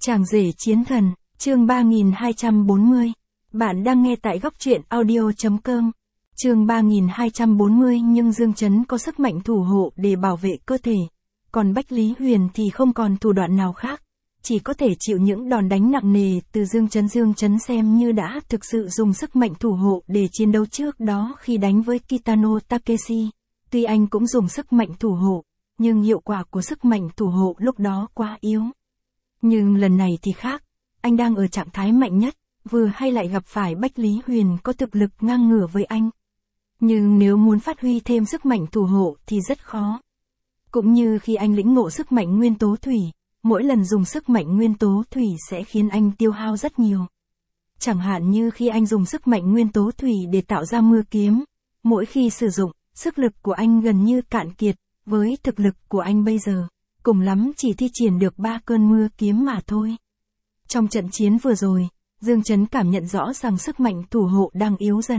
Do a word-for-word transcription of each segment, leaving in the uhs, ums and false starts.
Chàng rể chiến thần, chương ba nghìn hai trăm bốn mươi. Bạn đang nghe tại góc truyện audio chấm com. Chương ba nghìn hai trăm bốn mươi. Nhưng Dương Chấn có sức mạnh thủ hộ để bảo vệ cơ thể. Còn Bách Lý Huyền thì không còn thủ đoạn nào khác. Chỉ có thể chịu những đòn đánh nặng nề từ Dương Chấn. Dương Chấn xem như đã thực sự dùng sức mạnh thủ hộ để chiến đấu trước đó khi đánh với Kitano Takeshi. Tuy anh cũng dùng sức mạnh thủ hộ, nhưng hiệu quả của sức mạnh thủ hộ lúc đó quá yếu. Nhưng lần này thì khác, anh đang ở trạng thái mạnh nhất, vừa hay lại gặp phải Bách Lý Huyền có thực lực ngang ngửa với anh. Nhưng nếu muốn phát huy thêm sức mạnh thủ hộ thì rất khó. Cũng như khi anh lĩnh ngộ sức mạnh nguyên tố thủy, mỗi lần dùng sức mạnh nguyên tố thủy sẽ khiến anh tiêu hao rất nhiều. Chẳng hạn như khi anh dùng sức mạnh nguyên tố thủy để tạo ra mưa kiếm, mỗi khi sử dụng, sức lực của anh gần như cạn kiệt, với thực lực của anh bây giờ, cùng lắm chỉ thi triển được ba cơn mưa kiếm mà thôi. Trong trận chiến vừa rồi, Dương Chấn cảm nhận rõ rằng sức mạnh thủ hộ đang yếu dần.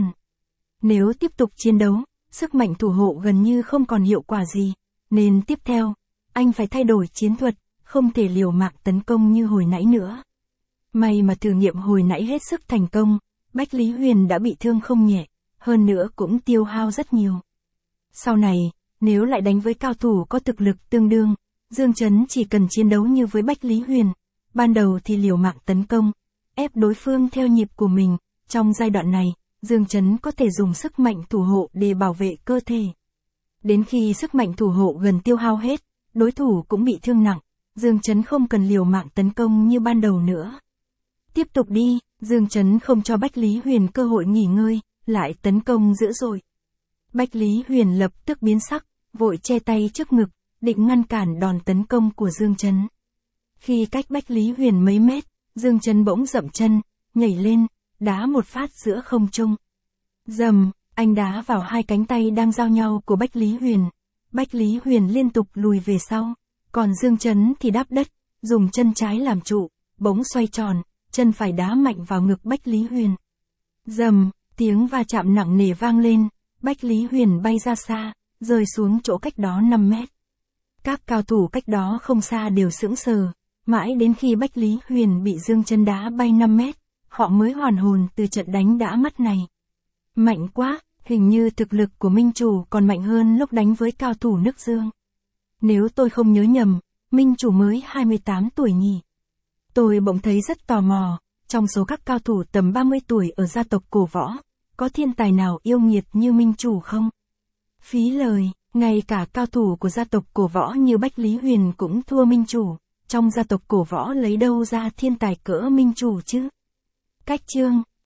Nếu tiếp tục chiến đấu, sức mạnh thủ hộ gần như không còn hiệu quả gì, nên tiếp theo, anh phải thay đổi chiến thuật, không thể liều mạng tấn công như hồi nãy nữa. May mà thử nghiệm hồi nãy hết sức thành công, Bách Lý Huyền đã bị thương không nhẹ, hơn nữa cũng tiêu hao rất nhiều. Sau này, nếu lại đánh với cao thủ có thực lực tương đương, Dương Chấn chỉ cần chiến đấu như với Bách Lý Huyền, ban đầu thì liều mạng tấn công, ép đối phương theo nhịp của mình. Trong giai đoạn này, Dương Chấn có thể dùng sức mạnh thủ hộ để bảo vệ cơ thể. Đến khi sức mạnh thủ hộ gần tiêu hao hết, đối thủ cũng bị thương nặng, Dương Chấn không cần liều mạng tấn công như ban đầu nữa. Tiếp tục đi, Dương Chấn không cho Bách Lý Huyền cơ hội nghỉ ngơi, lại tấn công dữ dội. Bách Lý Huyền lập tức biến sắc, vội che tay trước ngực, định ngăn cản đòn tấn công của Dương Chấn. Khi cách Bách Lý Huyền mấy mét, Dương Chấn bỗng dậm chân, nhảy lên, đá một phát giữa không trung. Dầm, anh đá vào hai cánh tay đang giao nhau của Bách Lý Huyền. Bách Lý Huyền liên tục lùi về sau, còn Dương Chấn thì đáp đất, dùng chân trái làm trụ, bỗng xoay tròn, chân phải đá mạnh vào ngực Bách Lý Huyền. Dầm, tiếng va chạm nặng nề vang lên, Bách Lý Huyền bay ra xa, rơi xuống chỗ cách đó năm mét. Các cao thủ cách đó không xa đều sững sờ, mãi đến khi Bách Lý Huyền bị Dương Chấn đá bay năm mét, họ mới hoàn hồn từ trận đánh đã mất này. Mạnh quá, hình như thực lực của Minh Chủ còn mạnh hơn lúc đánh với cao thủ nước Dương. Nếu tôi không nhớ nhầm, Minh Chủ mới hai mươi tám tuổi nhỉ. Tôi bỗng thấy rất tò mò, trong số các cao thủ tầm ba mươi tuổi ở gia tộc Cổ Võ, có thiên tài nào yêu nghiệt như Minh Chủ không? Phí lời, ngay cả cao thủ của gia tộc Cổ Võ như Bách Lý Huyền cũng thua Minh Chủ, trong gia tộc Cổ Võ lấy đâu ra thiên tài cỡ Minh Chủ chứ? Cách chương